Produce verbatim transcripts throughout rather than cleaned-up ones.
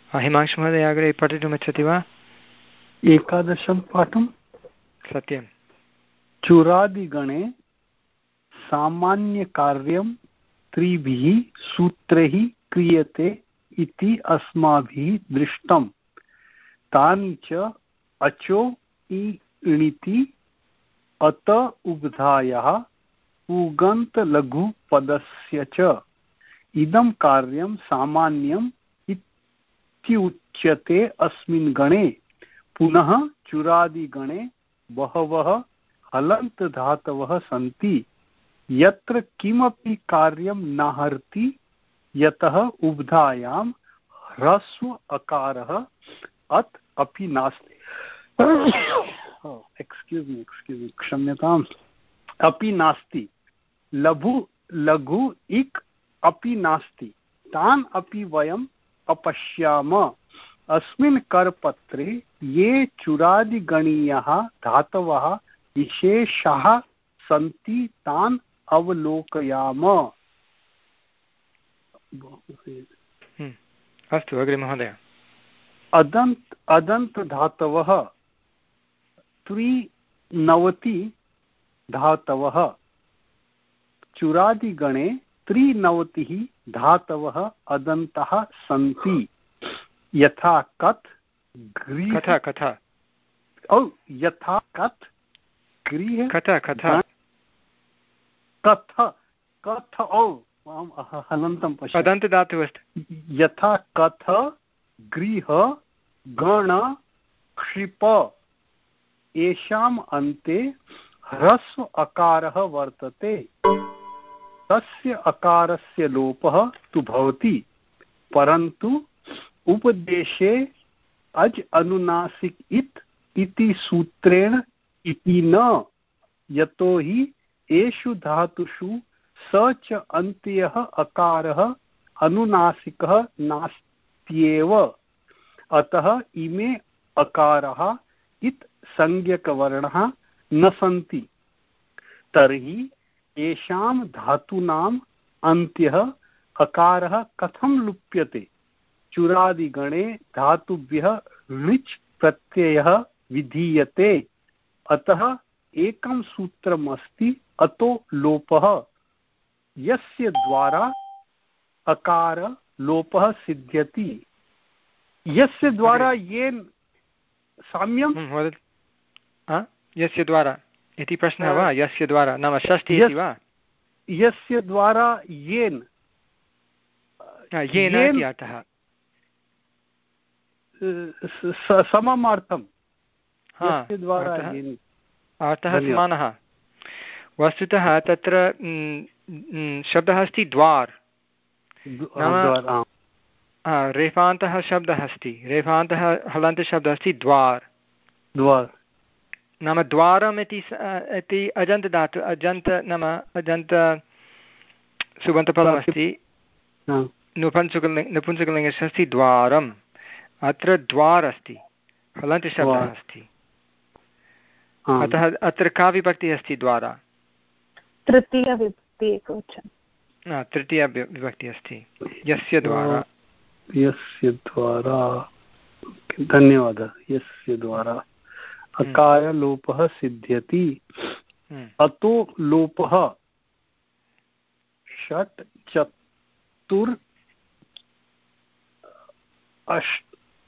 हिमांशुमहोदय अग्रे पठितुमिच्छति वा? एकादशं पाठं सत्यं। चुरादिगणे सामान्यकार्यं त्रिभिः सूत्रैः क्रियते इति अस्माभिः दृष्टं। तानि च अचो इणिति अत उग्धायाः उगन्तलघुपदस्य च इदं कार्यं सामान्यम् इत्युच्यते अस्मिन् गणे। पुनः चुरादिगणे बहवः हलन्तधातवः सन्ति यत्र किमपि कार्यं न हरति यतः उब्धायां ह्रस्व अकारः अत् अपि नास्ति। एक्स्क्यूज़ मी एक्स्क्यूज़ मी क्षम्यताम् अपि नास्ति। लघु लघु इक् अपि नास्ति। तान् अपि वयम् अपश्याम। अस्मिन् करपत्रे ये चुरादिगणीयाः धातवः विशेषाः सन्ति तान् अवलोकयाम। अस्तु अग्रे महोदय। अदन्त अदन्त धातवः त्रिनवति धातवः। चुरादिगणे त्रिनवतिः धातवः अदन्तः सन्ति यथा कथ कथा कथा ओ यथा कथ गृह कथा कथा कथ कथ ओ हलन्तं पश्य अदन्तधातुः अस्ति। यथा कथ गृह गण क्षिप येषाम् अन्ते ह्रस्व अकारः वर्तते तस्य अकारस्य लोपः तु भवति परन्तु उपदेशे अज अनुनासिक इत् इति सूत्रेण इति न यतो हि एषु धातुषु स च अन्त्यः अकारः अनुनासिकः नास्त्येव। अतः इमे अकाराः इत् संज्ञकवर्णाः न सन्ति। तर्हि येषां धातूनाम् अन्त्यः अकारः कथं लुप्यते? चुरादिगणे धातुभ्यः ऋच् प्रत्ययः विधीयते। अतः एकं सूत्रम् अस्ति अतो लोपः यस्य द्वारा अकार लोपः सिद्ध्यति। यस्य द्वारा येन साम्यं यस्य द्वारा इति प्रश्नः वा? यस्य द्वारा नाम षष्ठी इति वा? यस्य द्वारा येन येन इति अर्थः सममार्थं अर्थः समानः। वस्तुतः तत्र शब्दः अस्ति द्वार नाम रेफान्तः शब्दः अस्ति। रेफान्तः हलन्तशब्दः अस्ति द्वार द्वार नाम द्वारम् इति इति अजन्तधातु अजन्त नाम अजन्त सुबन्तपदमस्ति। नपुंसकलिङ्ग नपुंसकलिङ्गस्य अस्ति द्वारम्। अत्र द्वार अस्ति हलन्तशब्दः अस्ति। अतः अत्र का विभक्तिः अस्ति? द्वारा तृतीयविभक्ति एकवचनं। तृतीया विभक्तिः अस्ति यस्य द्वारा यस्य द्वारा धन्यवादः यस्य द्वारा अकारलोपः सिद्ध्यति। अतो लोपः षट् चतुर् अष्ट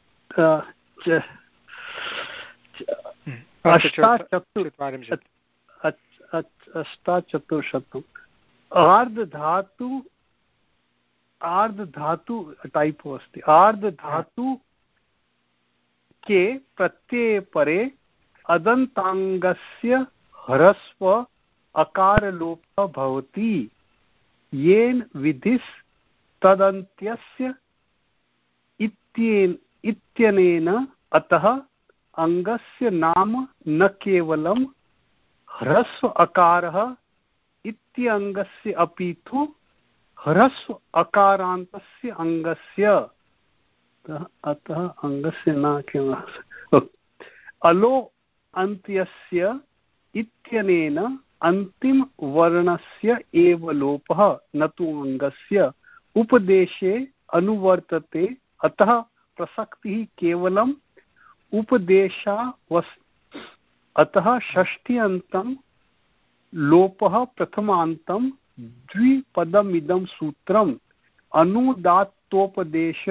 अष्टाचतुर्शतम् आर्धधातु आर्धधातु टाइपो अस्ति। आर्धधातु के प्रत्यये परे अदन्ताङ्गस्य ह्रस्व अकारलोपः भवति येन विधिस् तदन्त्यस्य इत्येन इत्यनेन। अतः अङ्गस्य नाम न केवलं ह्रस्व अकारः इत्यङ्गस्य अपितु ह्रस्व अकारान्तस्य अङ्गस्य। अतः अङ्गस्य न केवलं अलो अन्त्यस्य इत्यनेन अन्तिम वर्णस्य एव लोपः न तु अङ्गस्य उपदेशे अनुवर्तते। अतः प्रसक्तिः केवलम् उपदेशावस् अतः षष्ठ्यन्तं लोपः प्रथमान्तं द्विपदमिदं सूत्रम् अनुदात्तोपदेश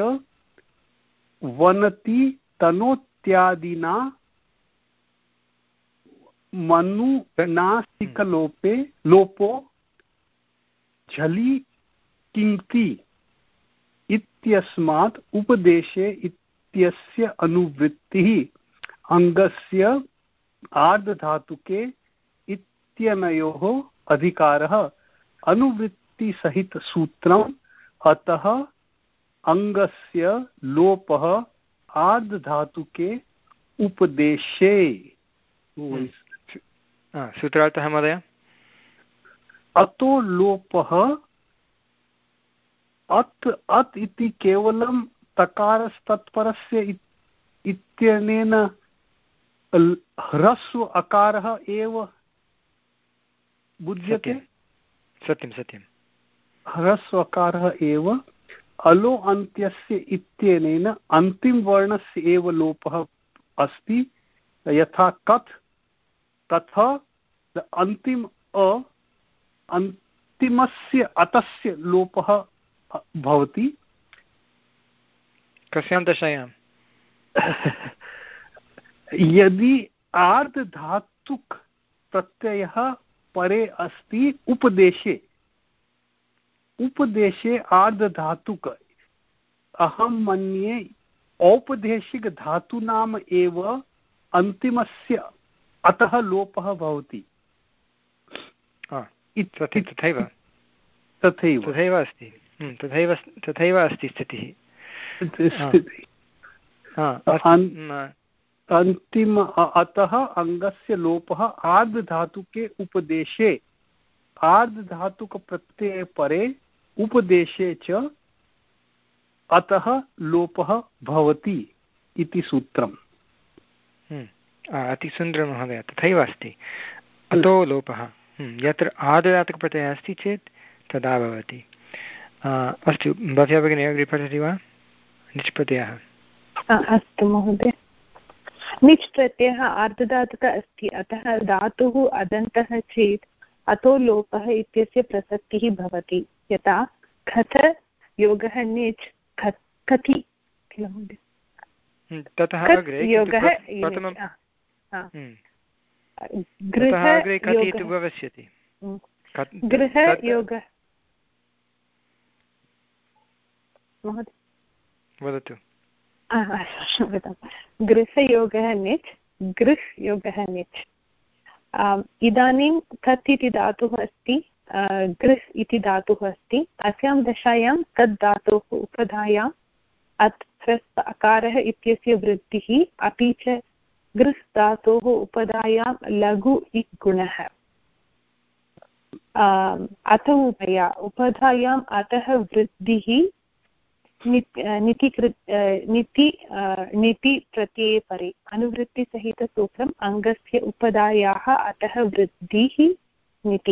वनति तनोत्यादिना मनुनासिकलोपे लोपो झलि किङ्क्ति इत्यस्मात् उपदेशे इत्यस्य अनुवृत्तिः अङ्गस्य आर्धधातुके इत्यनयोः अधिकारः अनुवृत्तिसहितसूत्रम् अतः अङ्गस्य लोपः आर्धधातुके उपदेशे। सूत्रार्थः महोदय। अतो लोपः अत् अत् इति केवलं तकारस्तत्परस्य इत्यनेन ह्रस्व अकारः एव बुध्यते। सत्यं सत्यं ह्रस्व अकारः एव अलो अन्त्यस्य इत्यनेन अन्तिमवर्णस्य एव लोपः अस्ति। यथा कथ तथा अन्तिम अ अन्तिमस्य अतस्य लोपः भवति। कस्यां दशायां? यदि आर्धधातुक प्रत्ययः परे अस्ति उपदेशे उपदेशे आर्धधातुक अहं मन्ये औपदेशिकधातूनाम् एव अन्तिमस्य अतः लोपः भवति। तथैव तथैव तथैव अस्ति तथैव तथैव अस्ति स्थितिः। अन्तिम अतः अङ्गस्य लोपः आर्धधातुके उपदेशे आर्धधातुकप्रत्यये परे उपदेशे च अतः लोपः भवति इति सूत्रम्। अतिसुन्दरं महोदय। तथैव अस्ति अतो लोपः। यत्र आर्धधातुकप्रत्ययः अस्ति चेत् तदा भवति। अस्तु भव्या भगिनी अग्रे पठति वा? निच् प्रत्ययः। अस्तु महोदय। निच् प्रत्ययः आर्धधातुकः अस्ति अतः धातुः अदन्तः चेत् अतो लोपः इत्यस्य प्रसक्तिः भवति। यथा खथ योगः निच् कथि किल महोदय। ततः अग्रे प्रथमं गृह कथि इति भविष्यति। गृह योगः वदतु। गृहयोगः निच् गृह् योगः निच्। इदानीं कत् इति धातुः अस्ति गृह् इति धातुः अस्ति। अस्यां दशायां कत् धातोः उपधायाम् अत् ह्रस्व अकारः इत्यस्य वृद्धिः अपि च गृह् धातोः उपधायां लघु इक् गुणः। अथ उभया उपधायाम् अतः वृद्धिः निति निति निति प्रत्यये परे अनुवृत्तिसहितसूत्रम् अङ्गस्य उपधायाः अतः वृद्धिः निति।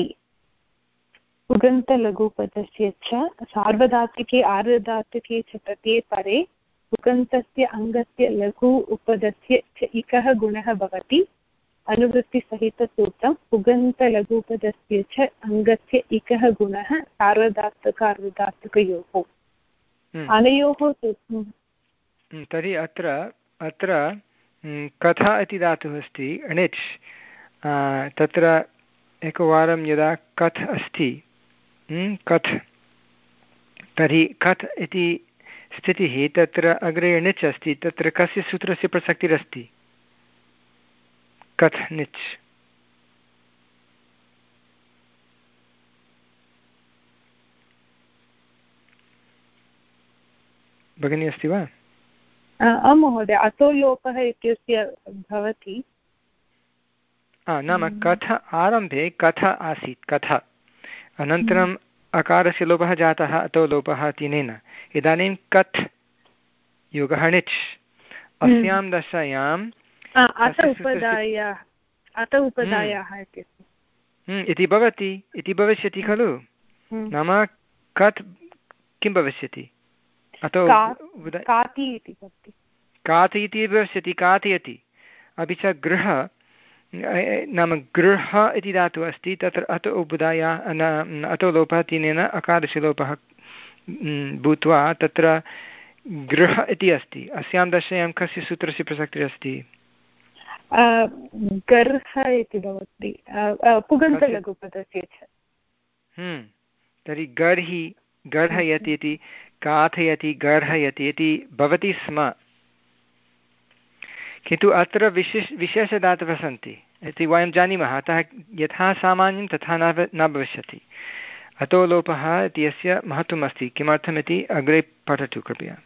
उगन्तलघुपदस्य च सार्वधातुके आर्धधातुके च प्रत्यये परे उगन्तस्य अङ्गस्य लघु उपदस्य च इकः गुणः भवति। अनुवृत्तिसहितसूत्रम् उगन्तलघुपदस्य च अङ्गस्य इकः गुणः सार्वधातुक आर्धधातुकयोः अनयोः। तर्हि अत्र अत्र कथा इति धातुः अस्ति णिच्। तत्र एकवारं यदा कथ् अस्ति कथ् तर्हि कथ् इति स्थितिः तत्र अग्रे णिच् अस्ति। तत्र कस्य सूत्रस्य प्रसक्तिरस्ति? कथ् णिच्। भगिनी अस्ति वा? आम् महोदय। अतो लोपः इत्यस्य भवति। नाम कथ आरम्भे कथ आसीत् कथ अनन्तरम् अकारस्य लोपः जातः अतो लोपः तिनेन। इदानीं कथ् योगः णिच्। अस्यां दशायाम् इति भवति इति भविष्यति खलु। नाम कथ् किं भविष्यति? अतो काति इति भवति कातयति इति भविष्यति कातयति अपि च गृह नाम गृह इति धातुः अस्ति तत्र अतो उबुदाया अतो लोपः तिनेन अकारस्य लोपः भूत्वा तत्र गृह इति अस्ति अस्यां दशायां कस्य सूत्रस्य प्रसक्तिरस्ति गर्ह इति भवति पुगन्तलघुपदस्य च तर्हि गर्हि गर्हयति इति काथयति गर्हयति इति भवति स्म किन्तु अत्र विशेष विशेषधातवः सन्ति इति वयं जानीमः अतः यथा सामान्यं तथा न न भविष्यति अतो लोपः इत्यस्य महत्त्वम् अस्ति किमर्थमिति अग्रे पठतु कृपया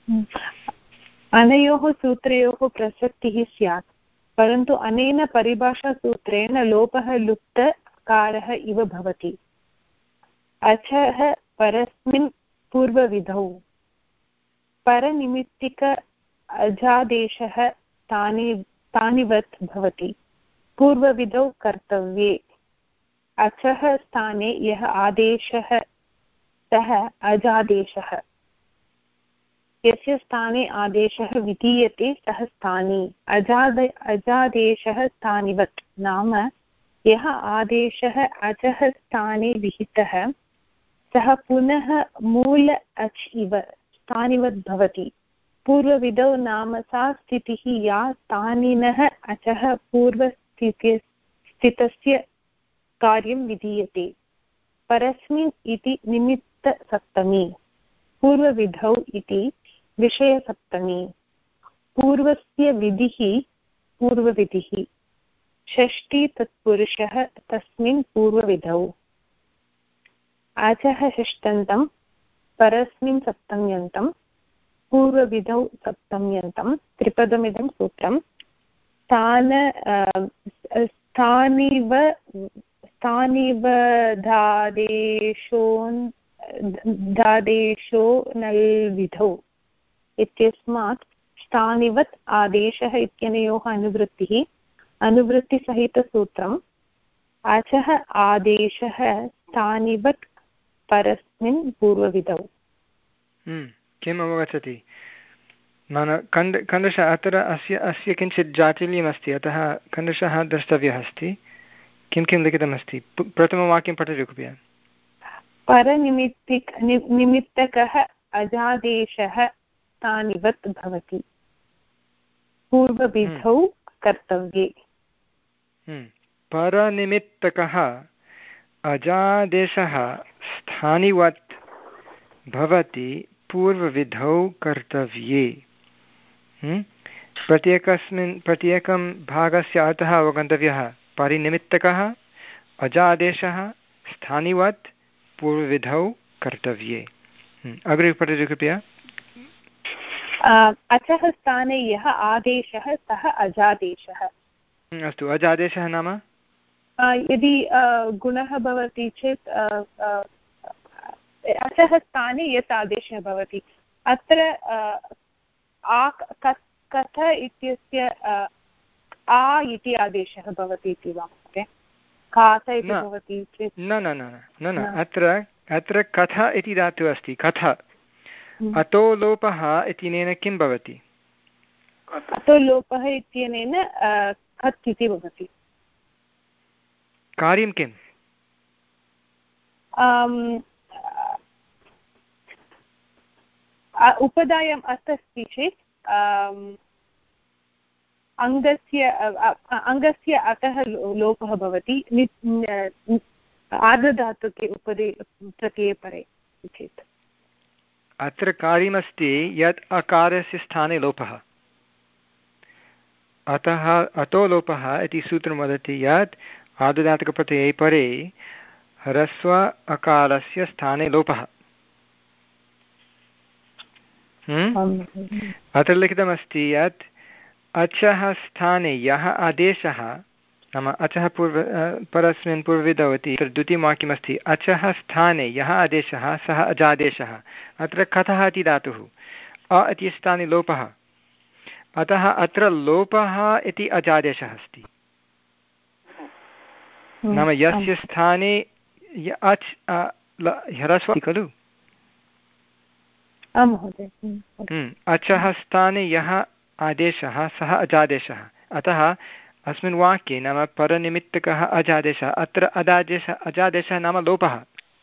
अनयोः सूत्रयोः प्रसक्तिः स्यात् परन्तु अनेन परिभाषासूत्रेण लोपः लुप्तकारः इव भवति अचः परस्मिन् पूर्वविधौ परनिमित्तिक अजादेशः तानि तानिवत् भवति पूर्वविधौ कर्तव्ये अचः स्थाने यः आदेशः सः अजादेशः यस्य स्थाने आदेशः विधीयते सः स्थानी अजाद अजादेशः स्थानिवत् नाम यः आदेशः अचः स्थाने विहितः सः पुनः मूल अच् इव स्थानिवत् भवति पूर्वविधौ नाम सा स्थितिः या स्थानिनः अचः पूर्वस्थिति स्थितस्य कार्यं विधीयते परस्मिन् इति निमित्तसप्तमी पूर्वविधौ इति विषयसप्तमी पूर्वस्य विधिः पूर्वविधिः षष्ठी तत्पुरुषः तस्मिन् पूर्वविधौ अचः षष्ठन्तं परस्मिन् सप्तम्यन्तं पूर्वविधौ सप्तम्यन्तं त्रिपदमिदं सूत्रं स्थान स्थानिव स्थानिव धादेशो धादेशो नल् विधौ इत्यस्मात् स्थानिवत् आदेशः इत्यनयोः अनुवृत्तिः अनुवृत्तिसहितसूत्रम् अचः आदेशः स्थानिवत् परस्मिन् पूर्वविधौ किम् अवगच्छति नाम खण्ड खण्डशः अत्र अस्य अस्य किञ्चित् जाटिल्यमस्ति अतः खण्डशः द्रष्टव्यः अस्ति किं किं लिखितमस्ति प्रथमवाक्यं पठतु कृपया परनिमित्तिक निमित्तकः अजादेशः स्थानिवत् भवति पूर्वविधौ कर्तव्ये परनिमित्तकः अजादेशः स्थानिवत् भवति पूर्वविधौ कर्तव्ये प्रत्येकस्मिन् प्रत्येकं भागस्य अर्थः अवगन्तव्यः परिनिमित्तकः अजादेशः स्थानिवत् पूर्वविधौ कर्तव्ये अग्रे पठतु कृपया अचः स्थाने यः आदेशः सः अजादेशः अस्तु अजादेशः नाम यदि गुणः भवति चेत् अचः स्थाने यत् आदेशः भवति अत्र आ कथ इत्यस्य आ इति आदेशः भवति इति वा काथ इति भवति चेत् न न न न न अत्र अत्र कथ इति धातुः अस्ति कथ अतो लोपः इत्यनेन किं भवति अतो लोपः इत्यनेन कत् इति भवति कार्यं किम् उपधायाम् अत् अस्ति चेत् अङ्गस्य अङ्गस्य अतः लोपः भवति आर्धधातुके उपदे प्रत्यये परे चेत् अत्र कार्यमस्ति यत् अकारस्य स्थाने लोपः अतः अतो लोपः इति सूत्रं वदति यत् आर्धधातुकप्रत्यये परे ह्रस्व अकारस्य स्थाने लोपः अत्र लिखितमस्ति यत् अचः स्थाने यः आदेशः नाम अचः पूर्व परस्मिन् पूर्वविधौ इति तत्र द्वितीयं वाक्यमस्ति अचः स्थाने यः आदेशः सः अजादेशः अत्र कथः इति धातुः अ इति स्थाने लोपः अतः अत्र लोपः इति अजादेशः अस्ति नाम यस्य स्थाने अच् ह्रस्व खलु आं महोदय। अचः स्थाने यः आदेशः सः अजादेशः, अतः अस्मिन् वाक्ये नाम परनिमित्तकः अजादेशः, अत्र अजादेशः अजादेशः नाम लोपः।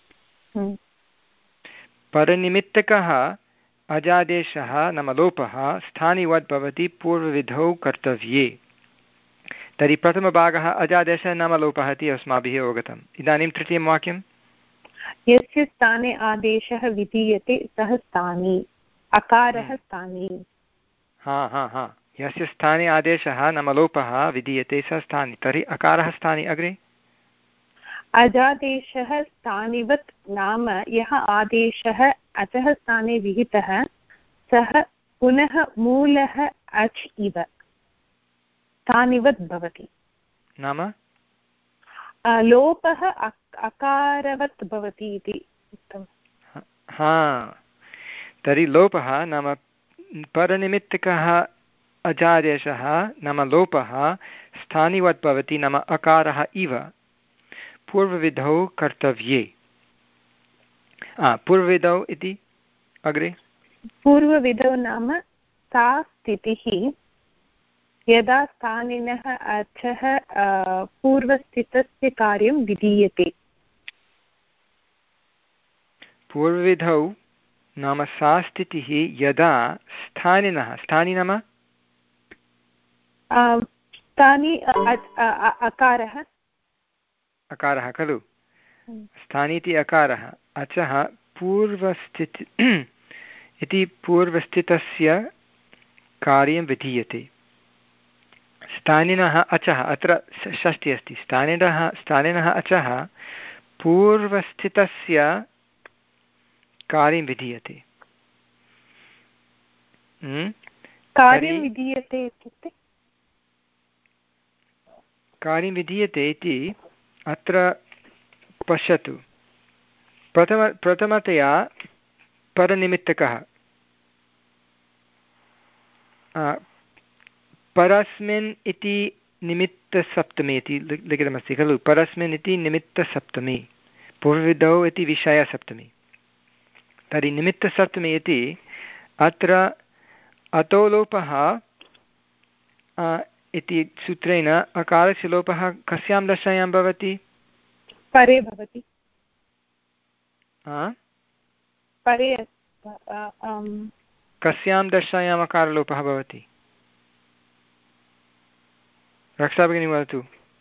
परनिमित्तकः अजादेशः नाम लोपः स्थानिवद् भवति पूर्वविधौ कर्तव्ये। तर्हि प्रथमभागः अजादेशः नाम लोपः इति अस्माभिः अवगतम्। इदानीं तृतीयं वाक्यं, यस्य स्थाने आदेशः विधीयते सः स्थानी, अकारः स्थानी। हा हा हा यस्य स्थाने आदेशः नाम लोपः विधीयते सः स्थानी, तर्हि अकारः स्थानी। अग्रे अजादेशः स्थानिवत् नाम यः आदेशः अचः स्थाने विहितः सः पुनः मूलः अच् इव स्थानिवत् भवति। नाम लोपः अकारवत् भवति इति उक्तम्। हा तर्हि लोपः नाम परनिमित्तकः अजादेशः नाम लोपः स्थानिवत् भवति नाम अकारः इव पूर्वविधौ कर्तव्ये। पूर्वविधौ इति अग्रे पूर्वविधौ नाम सा स्थितिः यदा स्थानिनः अचः पूर्वस्थितस्य कार्यं विधीयते। पूर्वविधौ नाम सा स्थितिः यदा स्थानिनः, स्थानि नाम स्थानि अकारः अकारः खलु, स्थानि इति अकारः, अचः पूर्वस्थिति इति पूर्वस्थितस्य कार्यं विधीयते। स्थानिनः अचः, अत्र षष्ठी अस्ति, स्थानिनः स्थानिनः अचः पूर्वस्थितस्य कार्यं विधीयते। कार्यं विधीयते इत्युक्ते कार्यं विधीयते इति अत्र पश्यतु। प्रथम प्रथमतया परनिमित्तकः परस्मिन् इति निमित्तसप्तमी इति लिखितमस्ति खलु, परस्मिन् इति निमित्तसप्तमी, पूर्वविधौ इति विषयसप्तमी। तर्हि निमित्तसप्तमी इति अत्र अतो लोपः इति सूत्रेण अकारस्य लोपः कस्यां दशायां भवति? परे भवति। परे कस्यां दशायाम् अकारलोपः भवति? रक्षा भगिनी वदतु।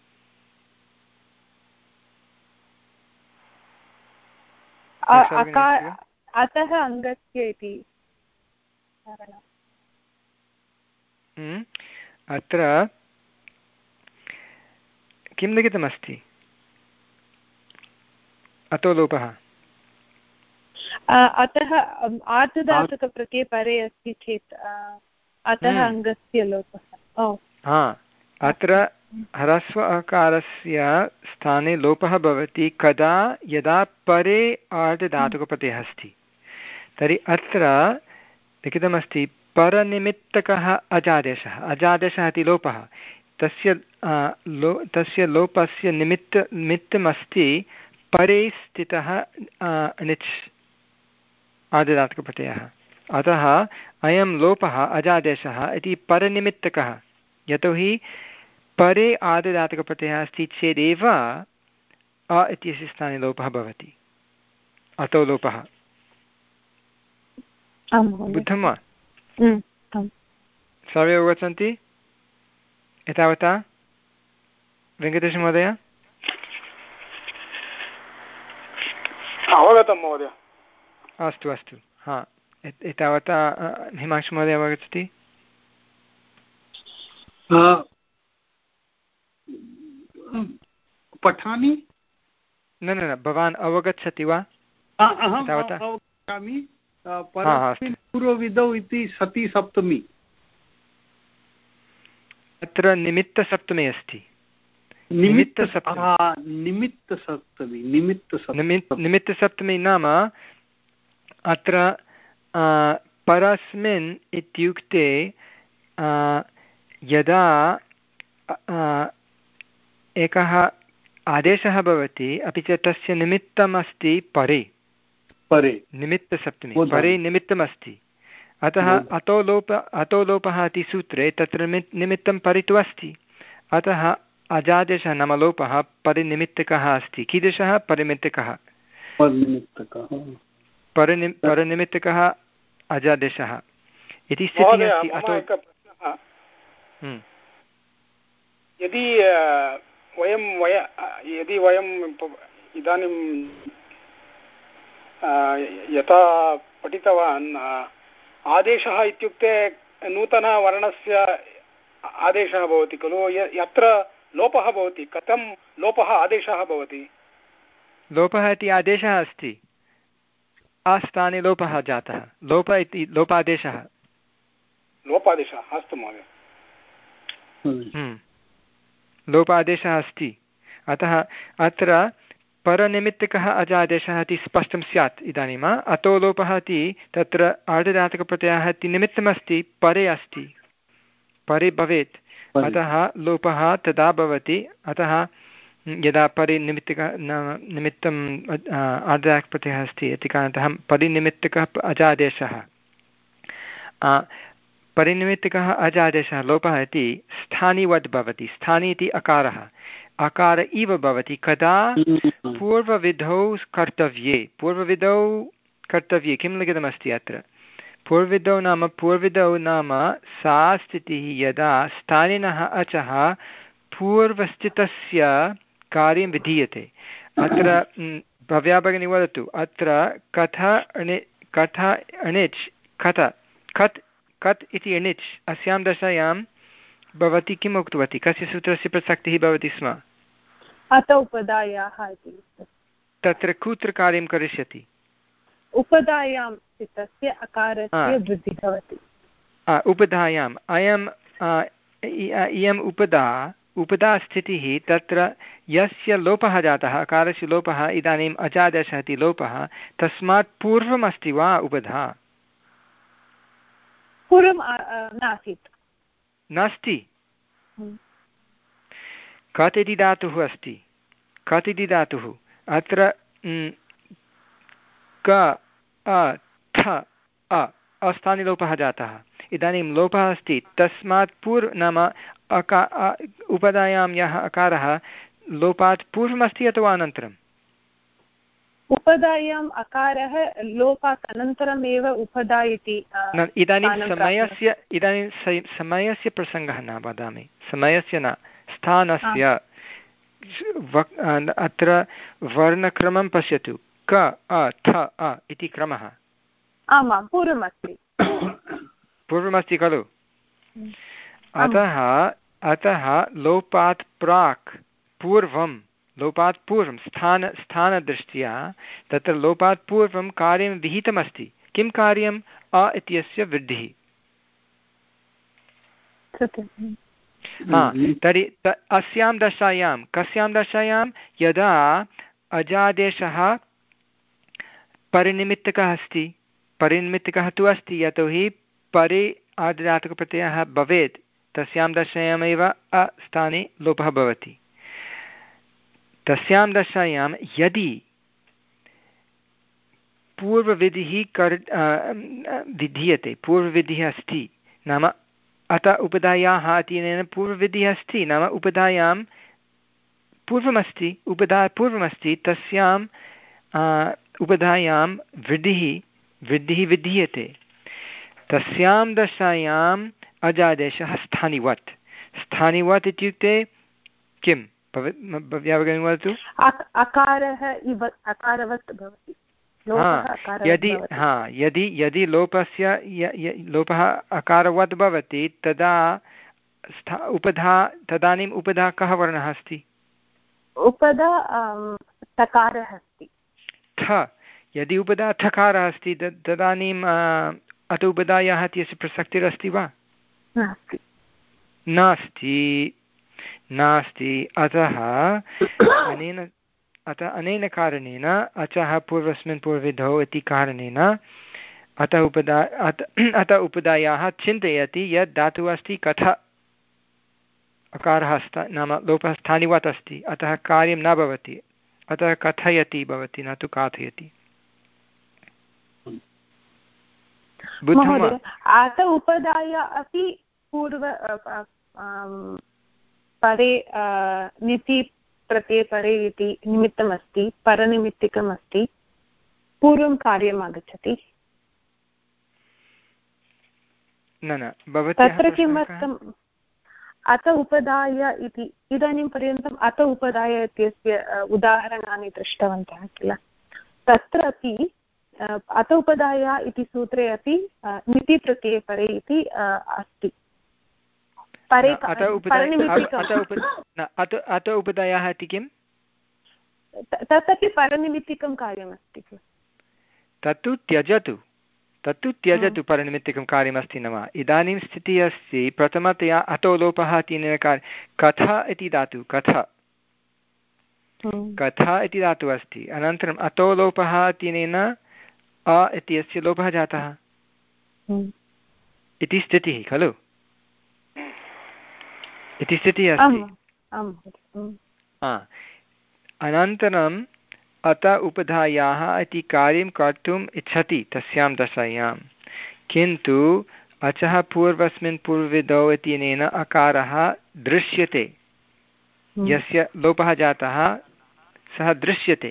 अतः अङ्गस्य इति अत्र किं लिखितमस्ति? अतो लोपः अतः आर्धधातुकप्रत्यये परे अस्ति चेत् अतः अङ्गस्य लोपः। हा अत्र ह्रस्व अकारस्य स्थाने लोपः भवति कदा? यदा परे आर्धधातुकप्रत्ययः अस्ति। तर्हि अत्र लिखितमस्ति परनिमित्तकः अजादेशः, अजादेशः इति लोपः, तस्य लो तस्य लोपस्य निमित्त निमित्तमस्ति परे स्थितः णिच् आर्धधातुकप्रत्ययः। अतः अयं लोपः अजादेशः इति परनिमित्तकः, यतोहि परे आर्धधातुकप्रत्ययः अस्ति चेदेव अ इत्यस्य स्थाने लोपः भवति, अतो लोपः। बुद्धं वा? सर्वे अवगच्छन्ति एतावता? वेङ्कटेशमहोदय? अवगतं महोदय। अस्तु अस्तु, हा एतावता हिमांशुमहोदय अवगच्छति? पठामि? न न न भवान् अवगच्छति वा? अहम् अवगच्छामि। पूर्वविधौ इति सति सप्तमी, अत्र निमित्तसप्तमी अस्ति। निमित्तसप्तमी निमित्तसप्तमी नाम अत्र परस्मिन् इत्युक्ते यदा एकः आदेशः भवति अपि च तस्य निमित्तमस्ति परे, परे निमित्तसप्तमी परे निमित्तमस्ति अतः अतो लोप अतो लोपः इति सूत्रे तत्र निमित्तं परि तु अस्ति अतः अजादेशः नाम लोपः परिनिमित्तकः अस्ति। कीदृशः परिमित्तकः परिनि परनिमित्तकः अजादेशः इति स्थितिः अस्ति। अतो यदि वयं वय यदि वयं इदानीं यथा पठितवान् आदेशः इत्युक्ते नूतनवर्णस्य आदेशः भवति खलु यत्र लोपः भवति कथं लोपः आदेशः भवति लोपः इति आदेशः अस्ति आस्थाने लोपः जातः लोप इति लोपादेशः लोपादेशः अस्तु महोदय लोपादेशः अस्ति अतः अत्र परनिमित्तकः अजादेशः इति स्पष्टं स्यात् इदानीम् अतो लोपः इति तत्र आर्धधातुकप्रत्ययः इति निमित्तमस्ति परे अस्ति परे भवेत् अतः लोपः तदा भवति अतः यदा परिनिमित्तकः निमित्तम् आर्धधातुकप्रत्ययः अस्ति इति कारणतः परिनिमित्तकः अजादेशः परिनिमित्तकः अजादेशः लोपः इति स्थानिवद् भवति स्थानि इति अकारः अकार इव भवति कदा पूर्वविधौ कर्तव्ये पूर्वविधौ कर्तव्ये किं लिखितमस्ति अत्र पूर्वविधौ नाम पूर्वविधौ नाम सा स्थितिः यदा स्थानिनः अचः पूर्वस्थितस्य कार्यं विधीयते अत्र भव्या भगिनी वदतु अत्र कथ अणि कथ अणिच् कथ कत् कत् इति अणिच् अस्यां दशायां भवती किम् उक्तवती कस्य सूत्रस्य प्रसक्तिः भवति स्म अत उपधायाः इति तत्र कुत्र कार्यं करिष्यति उपधायां स्थितस्य अकारस्य वृद्धिः भवति उपधायाम् अयम् इयम् उपधा उपधा स्थितिः तत्र यस्य लोपः जातः अकारस्य लोपः इदानीम् अजादेशः इति लोपः तस्मात् पूर्वम् अस्ति वा उपधा पूर्वं नासीत् नास्ति कत् इति धातुः अस्ति कत् इति धातुः अत्र क अ थ अ अस्थाने लोपः जातः इदानीं लोपः अस्ति तस्मात् पूर्व नाम अका उपधायां यः अकारः लोपात् पूर्वमस्ति अथवा अनन्तरम् उपधायाम् अकारः लोपात् अनन्तरमेव उपधा इति इदानीं समयस्य इदानीं समयस्य प्रसङ्गः न वदामि समयस्य न स्थानस्य अत्र वर्णक्रमं पश्यतु क अ थ अ इति क्रमः आमां पूर्वमस्ति पूर्वमस्ति खलु अतः अतः लोपात् प्राक् पूर्वं लोपात् पूर्वं स्थान स्थानदृष्ट्या तत्र लोपात् पूर्वं कार्यं विहितमस्ति किं कार्यम् अ इत्यस्य वृद्धिः हा तर्हि अस्यां दशायां कस्यां दशायां यदा अजादेशः परिनिमित्तकः अस्ति परिनिमित्तकः तु अस्ति यतोहि परि आर्धधातुकप्रत्ययः भवेत् तस्यां दशायामेव अस्थाने लोपः भवति तस्यां दशायां यदि पूर्वविधिः कर् विधीयते पूर्वविधिः अस्ति नाम अत उपधायाः इत्यनेन पूर्वविधिः अस्ति नाम उपधायां पूर्वमस्ति उपधा पूर्वमस्ति तस्यां उपधायां वृद्धिः वृद्धिः विधीयते तस्यां दशायाम् अजादेशः स्थानिवत् स्थानिवत् इत्युक्ते किं भगिनी वदतु अकारः इव अकारवत् भवति यदि हा यदि यदि लोपस्य लोपः अकारवत् भवति तदा उपधा तदानीम् उपधा कः वर्णः अस्ति उपधा तकारः अस्ति थ यदि उपधा थकारः अस्ति तदानीम् अत उपधायाः इत्यस्य प्रसक्तिरस्ति वा नास्ति नास्ति अतः अनेन अतः अनेन कारणेन अचः पूर्वस्मिन् पूर्वविधौ इति कारणेन अतः उपदा अतः उपधायाः चिन्तयति यत् धातुः अस्ति कथ अकारः स्था नाम लोपः स्थानिवत् अस्ति अतः कार्यं न भवति अतः कथयति भवति न तु काथयति महोदय आत उपदाय अपि पूर्व परे निति प्रत्यये परे इति निमित्तमस्ति परनिमित्तिकम् अस्ति पूर्वं कार्यम् आगच्छति न न तत्र किमर्थम् अत उपदाय इति इदानीं पर्यन्तम् अत उपदाय इत्यस्य उदाहरणानि दृष्टवन्तः किल तत्रापि अत उपदाय इति सूत्रे अपि निति प्रत्यये परे इति अस्ति परे अत उपदायः इति किम् तदपि परनिमित्तिकं कार्यमस्ति खलु तत्तु त्यजतु तत्तु त्यजतु परनिमित्तिकं कार्यमस्ति न वा इदानीं स्थितिः अस्ति प्रथमतया अतो लोपः तेन कार्य कथ इति धातु कथ कथ इति धातुः अस्ति अनन्तरम् अतो लोपः तेन अ इत्यस्य लोपः जातः इति स्थितिः खलु इति स्थितिः अस्ति अनन्तरम् अत उपधायाः इति कार्यं कर्तुम् इच्छति तस्यां दशायां किन्तु अचः पूर्वस्मिन् पूर्वविधौ इत्यनेन अकारः दृश्यते यस्य लोपः जातः सः दृश्यते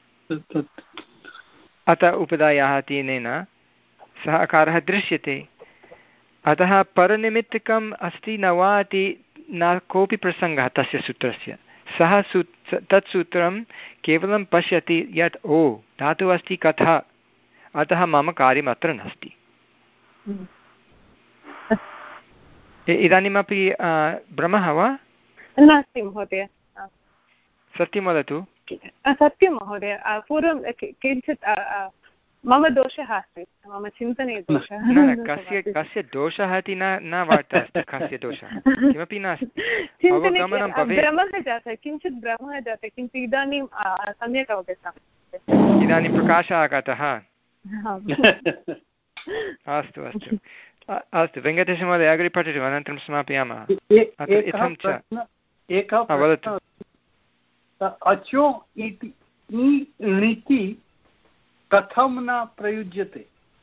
अत उपधायाः इत्यनेन सः अकारः दृश्यते अतः परनिमित्तिकम् अस्ति न वा इति न कोऽपि प्रसङ्गः तस्य सूत्रस्य सः सू तत् सूत्रं केवलं पश्यति यत् ओ धातुः अस्ति कथा अतः मम कार्यम् अत्र नास्ति इदानीमपि भ्रमः वा नास्ति महोदय सत्यं वदतु सत्यं महोदय पूर्वं किञ्चित् मम दोषः अस्ति मम चिन्तने दोषः कस्य कस्य दोषः इति न न वार्ता अस्ति कस्य दोषः किमपि नास्ति अवगमनं भवेत् भ्रमः जातः किञ्चित् भ्रमः जातः किन्तु इदानीं सम्यक् अवगतम् इदानीं प्रकाशः आगतः अस्तु अस्तु अस्तु वेङ्कटेशमहोदय अग्रे पठतु अनन्तरं समापयामः इत्थं च वदतु अचो इति कथं न प्रयुज्यते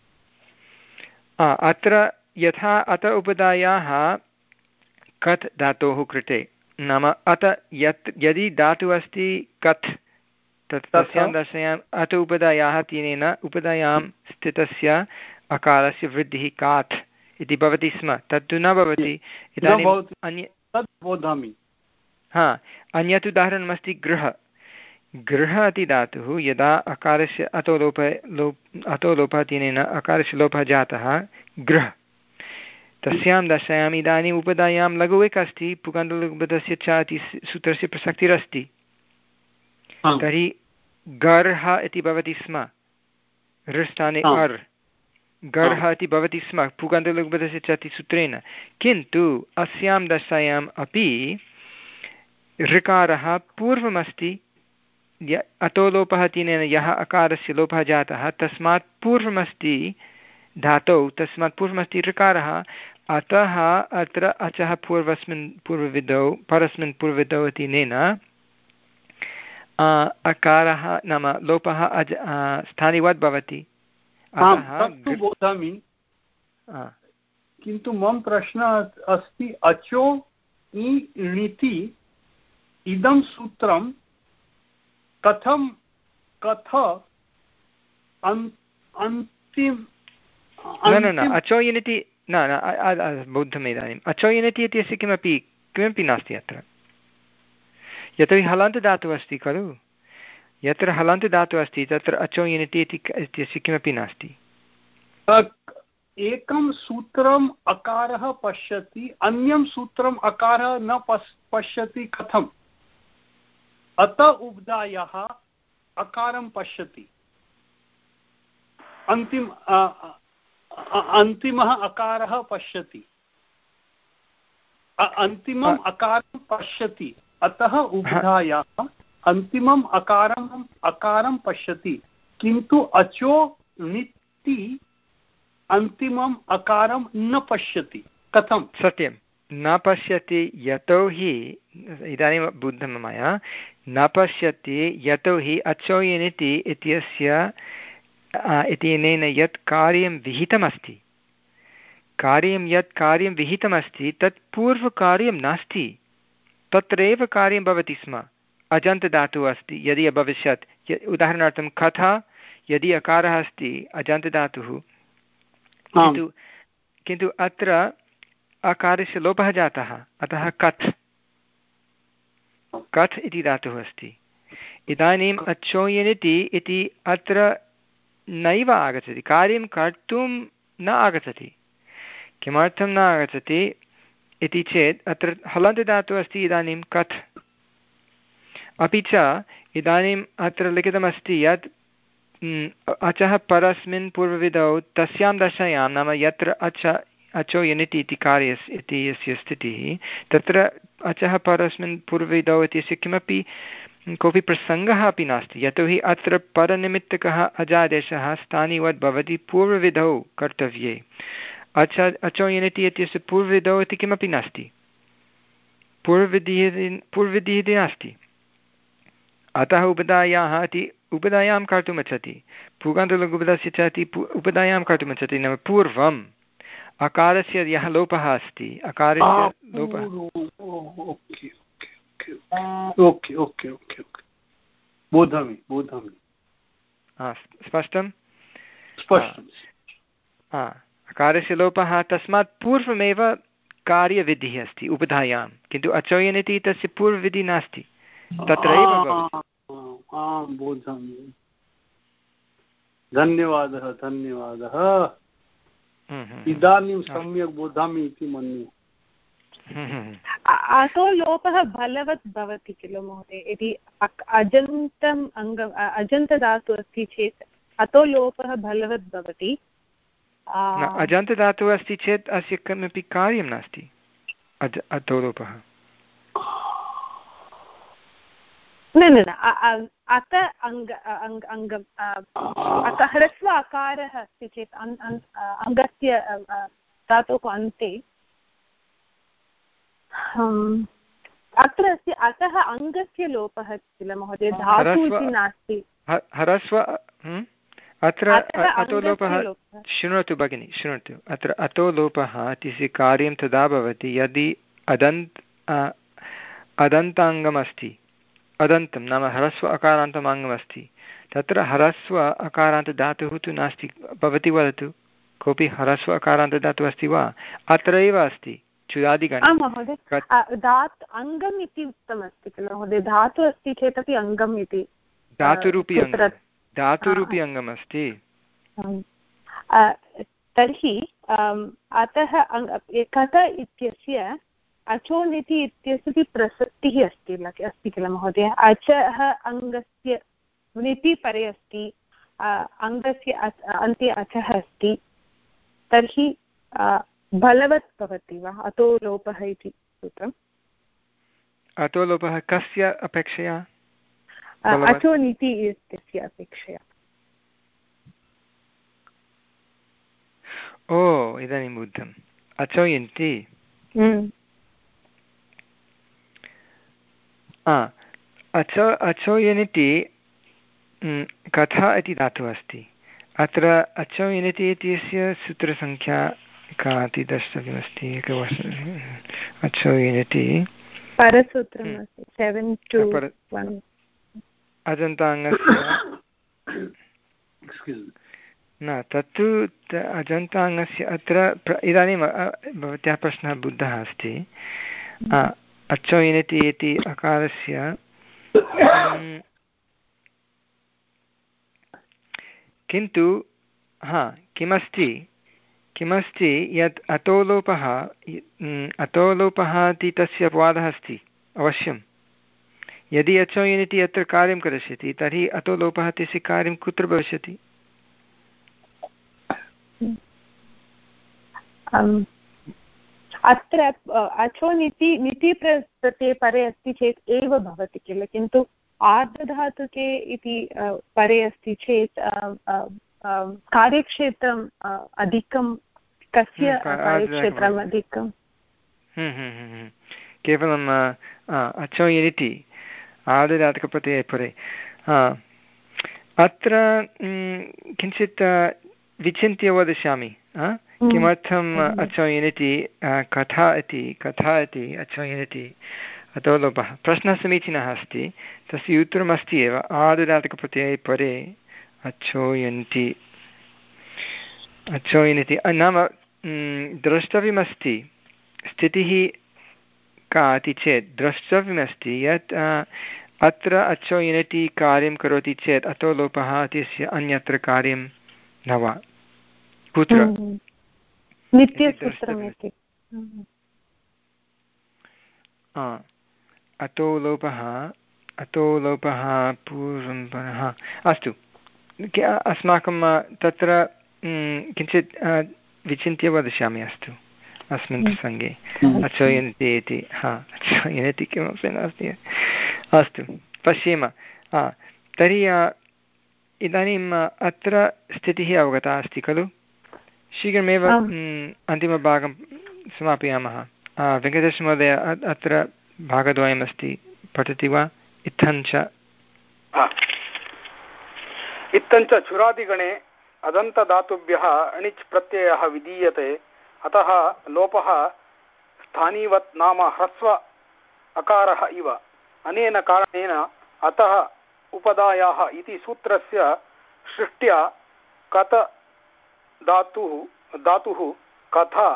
अत्र यथा अत उपदायाः कथ् धातोः कृते नाम अत यत् यदि धातुः अस्ति कथ् तत् तस्यां दशायाम् अत उपदायाः तेन उपदायां स्थितस्य अकारस्य वृद्धिः काथ् इति भवति स्म तत्तु न भवति इदानीम् अन्य बोधामि हा अन्यत् उदाहरणमस्ति गृह गृह इति धातुः यदा अकारस्य अतो लोप लोप अतो लोपः तेन अकारस्य लोपः जातः गृह तस्यां दशायाम् इदानीम् उपदायां लघु एकः अस्ति पुगन्तलघुपदस्य च इति सूत्रस्य प्रसक्तिरस्ति तर्हि गर्ह इति भवति स्म ऋस्थाने अर् गर्ह इति भवति स्म पुगन्तलघुपदस्य च इति सूत्रेण किन्तु अस्यां दशायाम् अपि ऋकारः पूर्वमस्ति य अतो लोपः तेन यः अकारस्य लोपः जातः तस्मात् पूर्वमस्ति धातौ तस्मात् पूर्वमस्ति ऋकारः अतः अत्र अचः पूर्वस्मिन् पूर्वविधौ परस्मिन् पूर्वविधौ इत्यनेन अकारः नाम लोपः अज स्थानिवत् भवति बोधामि किन्तु मम प्रश्नः अस्ति अचो इति इदं सूत्रं कथं कथ अन्तिम न न न अचोयन् इति न न बौद्धम् इदानीम् अचोयन् इति इत्यस्य किमपि किमपि नास्ति अत्र यतोहि हलन्तदातुः अस्ति खलु यत्र हलन्तदातुः अस्ति तत्र अचोयन् इति इत्यस्य किमपि नास्ति एकं सूत्रम् अकारः पश्यति अन्यं सूत्रम् अकारः न पश्यति कथम् अत उपधायाः अकारं पश्यति अन्तिम अन्तिमः अकारः पश्यति अन्तिमम् अकारं पश्यति अतः उपधायाः अन्तिमम् अकारम् अकारं पश्यति किन्तु अचो निति अन्तिमम् अकारं न पश्यति कथं सत्यं न पश्यति यतोहि इदानीं बुद्धं मया न पश्यति यतोहि अचोयनिति इत्यस्य इत्यनेन यत् कार्यं विहितमस्ति कार्यं यत् कार्यं विहितमस्ति तत् पूर्वकार्यं नास्ति तत्रैव कार्यं भवति स्म अजन्तदातुः अस्ति यदि अभविष्यत् उदाहरणार्थं कथा यदि अकारः अस्ति अजन्तदातुः किन्तु किन्तु अत्र अकारस्य लोपः जातः अतः कथ् कथ् इति धातुः अस्ति इदानीम् अचोयनिति इति अत्र नैव आगच्छति कार्यं कर्तुं न आगच्छति किमर्थं न आगच्छति इति चेत् अत्र हलन्तदातुः अस्ति इदानीं कथ् अपि च इदानीम् अत्र लिखितमस्ति यत् अचः परस्मिन् पूर्वविधौ तस्यां दशायां नाम यत्र अच अचो यनिति इति कार्यस् इति यस्य स्थितिः तत्र अचः परस्मिन् पूर्वविधौ इत्यस्य किमपि कोऽपि प्रसङ्गः अपि नास्ति यतोहि अत्र परनिमित्तकः अजादेशः स्थानिवद् भवति पूर्वविधौ कर्तव्ये अच अचो यनिति इत्यस्य पूर्वविधौ इति किमपि नास्ति पूर्वविधिः पूर्वविधिः नास्ति अतः उपधायाः इति उपधायां कर्तुमिच्छति पूगान्तलघुपदस्य च इति उपधायां कर्तुमिच्छति नाम पूर्वम् अकारस्य यः लोपः अस्ति अकारस्य लोपः ओके ओके ओके बोधामि बोधामि स्पष्टं स्पष्टं अकारस्य लोपः तस्मात् पूर्वमेव कार्यविधिः अस्ति उपधायां किन्तु अचोयनिति तस्य पूर्वविधिः नास्ति तत्रैव आं बोधामि धन्यवादः धन्यवादः इदानीं सम्यक् बोधामि इति मन्ये अतो लोपः बलवत् भवति किल महोदय यदि अजन्तम् अङ्गम् अजन्तदातुः अस्ति चेत् अतो लोपः बलवत् भवति अजन्तदातुः अस्ति चेत् अस्य किमपि कार्यं नास्ति अज अतो लोपः न न न अत अङ्ग अङ्गम् अत ह्रस्व अकारः अस्ति चेत् अङ्गस्य धातोः अन्ते अत्र अस्ति अतः अङ्गस्य लोपः किल महोदय धातुः इति नास्ति ह्रस्व अत्र अतो लोपः शृणोतु भगिनि शृणोतु अत्र अतो लोपः इत्यस्य कार्यं तदा भवति यदि अदन्त अदन्ताङ्गमस्ति अदन्तं नाम ह्रस्व अकारान्तम् अङ्गमस्ति तत्र ह्रस्व अकारान्तदातुः तु नास्ति भवती वदतु कोऽपि ह्रस्व अकारान्तदातुः अस्ति वा अत्रैव अस्ति चुदादिगणे धात् अङ्गम् इति उक्तमस्ति किल महोदय धातुः अस्ति चेदपि अङ्गम् इति धातुरूपी अङ्गं धातुरूपी अङ्गम् अस्ति तर्हि अतः कथ इत्यस्य अचोनिति इत्यस्य प्रसक्तिः अस्ति अस्ति किल महोदय अचः अङ्गस्य निति परे अस्ति अङ्गस्य अन्ते अचः अस्ति तर्हि बलवत् भवति वा अतो लोपः इति सूत्रम् अतो लोपः कस्य अपेक्षया अचोनिति इत्यस्य अपेक्षया ओ इदानीं बुद्धम् अचोयन्ति अचो अचोयनिति कथा इति धातुः अस्ति अत्र अचोयनिति इत्यस्य सूत्रसङ्ख्या का इति द्रष्टव्यमस्ति एकवर्षम् अचोयनिति परसूत्रमस्ति सेवेन् टु वन् अजन्ताङ्गस्य न तत्तु अजन्ताङ्गस्य अत्र इदानीं भवत्याः प्रश्नः बुद्धः अस्ति अचोयनिति इति अकारस्य किन्तु हा किमस्ति किमस्ति यत् अतोलोपः अतोलोपः इति तस्य अपवादः अस्ति अवश्यं यदि अचोयनिति अत्र कार्यं करिष्यति तर्हि अतोलोपः तस्य कार्यं कुत्र भविष्यति अत्र अचो निति निति प्रत्यये परे अस्ति चेत् एव भवति किल किन्तु आर्धधातुके इति परे अस्ति चेत् कार्यक्षेत्रम् अधिकं कस्य कार्यक्षेत्रम् अधिकं केवलम् अचो यनिति आर्धधातुकप्रत्यये परे अत्र किञ्चित् विचिन्त्य वदिष्यामि किमर्थम् अचोयन् इति कथा इति कथा इति अचोयन् इति अतो लोपः प्रश्नः समीचीनः अस्ति तस्य उत्तरमस्ति एव आदुदातकप्रत्यये परे अचोयन्ति अचोयनिति नाम द्रष्टव्यमस्ति स्थितिः का इति चेत् द्रष्टव्यमस्ति यत् अत्र अचोयनिति कार्यं करोति चेत् अतो लोपः इत्यस्य अन्यत्र कार्यं न वा कुत्र अतो लोपः अतो लोपः पूर्वं पुनः अस्तु अस्माकं तत्र किञ्चित् विचिन्त्य वदिष्यामि अस्तु अस्मिन् प्रसङ्गे अचोयन्ति इति हा अचोयन्ति किमपि नास्ति अस्तु पश्येम तर्हि इदानीम् अत्र स्थितिः अवगता अस्ति खलु शीघ्रमेव अन्तिमभागं समापयामः वेङ्कटेशमहोदय अत्र भागद्वयमस्ति पठति वा इत्थञ्च इत्थञ्च चुरादिगणे अदन्तधातुभ्यः अणिच् प्रत्ययः विधीयते अतः लोपः स्थानीवत् नाम ह्रस्व अकारः इव अनेन कारणेन अतः उपदायाः इति सूत्रस्य सृष्ट्या कत धातुः धातुः कथा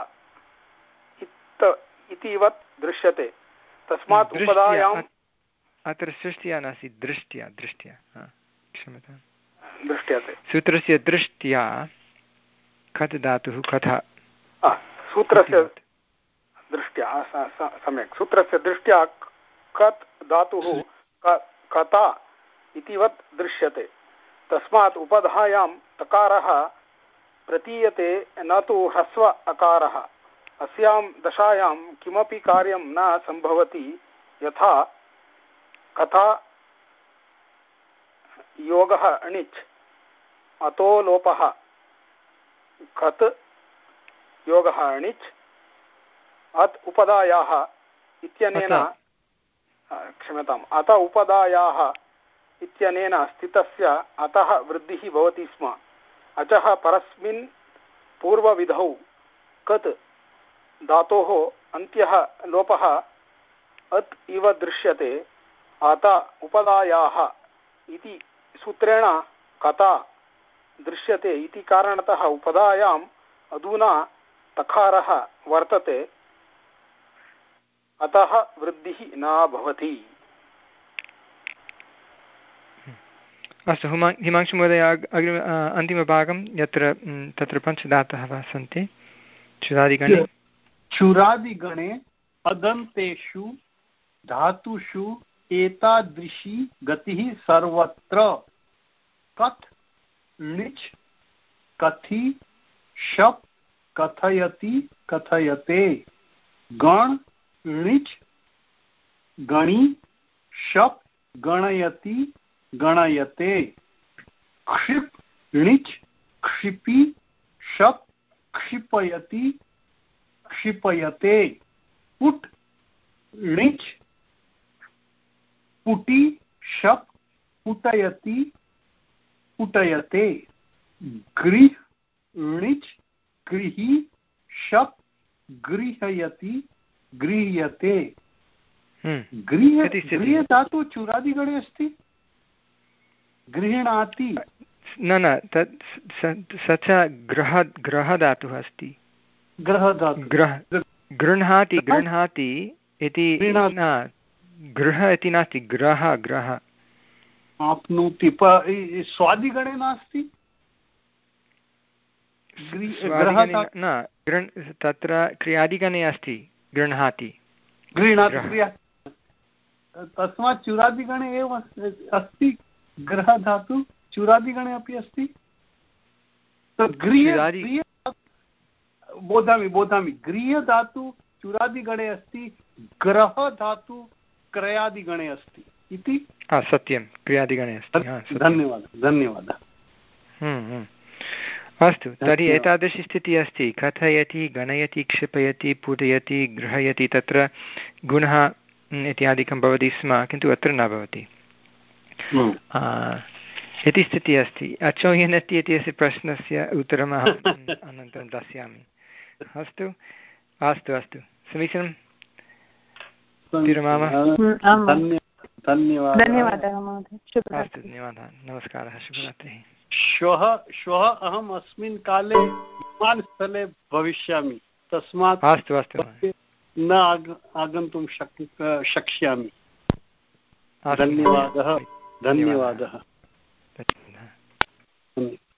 इतिवत् दृश्यते तस्मात् उपदायाम् अत्र सृष्ट्या नास्ति दृष्ट्या दृष्ट्या क्षम्यतां दृष्ट्यते सूत्रस्य दृष्ट्या कत् धातुः कथा सूत्रस्य दृष्ट्या सम्यक् सूत्रस्य दृष्ट्या कत् धातुः कथा इतिवत् दृश्यते तस्मात् उपधायां तकारः प्रतीयते न तु ह्रस्व अकारः अस्यां दशायां किमपि कार्यं न सम्भवति यथा कथा योगः अणिच् अतो लोपः कत् योगः अणिच् अत् उपदायाः इत्यनेन क्षम्यताम् अत उपदायाः इत्यनेन स्थितस्य अतः वृद्धिः भवति स्म अचः परस्मिन् पूर्वविधौ कत् धातोः अन्त्यः लोपः अत् इव दृश्यते अत उपदायाः इति सूत्रेण कथा दृश्यते इति कारणतः उपदायाम् अधुना तकारः वर्तते अतः वृद्धिः न भवति। अस्तु हिमांशुमहोदय अग्रिम अन्तिमभागं यत्र तत्र पञ्चधातवः वा सन्ति चुरादिगणे चुरादिगणे अदन्तेषु धातुषु एतादृशी गतिः सर्वत्र कथ् णिच् कथि शप् कथयति कथयते गण णिच् गणि शप् गणयति गणयते क्षिप् णिच् क्षिपि शप् क्षिपयति क्षिपयते पुट् णिच् पुटि शप् पुटयति पुटयते गृह् णिच् गृहि शप् गृह्यति गृह्यते गृह्य गृह्य धातु चुरादिगणे अस्ति गृह्णाति न न तत् स च गृह गृहधातुः अस्ति गृहधातु गृह गृह्णाति गृह्णाति इति न गृह इति नास्ति ग्रह ग्रह आप्नोति स्वादिगणे नास्ति न तत्र क्रियादिगणे अस्ति गृह्णाति गृह्णाति तस्मात् चुरादिगणे एव अस्ति गृहधातु चुरादिगणे अपि अस्ति गृह्य बोधामि बोधामि गृह्यधातु चुरादिगणे अस्ति ग्रहधातु क्रयादिगणे अस्ति इति सत्यं क्रियादिगणे अस्ति धन्यवादः धन्यवादः अस्तु तर्हि एतादृशी स्थितिः अस्ति कथयति गणयति क्षिपयति पूटयति गृह्यति तत्र गुणः इत्यादिकं भवति स्म किन्तु अत्र न भवति इति स्थितिः अस्ति। अचोयनति इत्यस्य प्रश्नस्य उत्तरम् अहम् अनन्तरं दास्यामि। अस्तु अस्तु अस्तु समीचीनं विरमामः। धन्यवादः महोदय। अस्तु धन्यवादः नमस्कारः शुभरात्रिः। श्वः श्वः अहम् अस्मिन् काले विमानस्थले भविष्यामि तस्मात् अस्तु अस्तु न आगन्तुं शक् शक्ष्यामि। धन्यवादः धन्यवादः।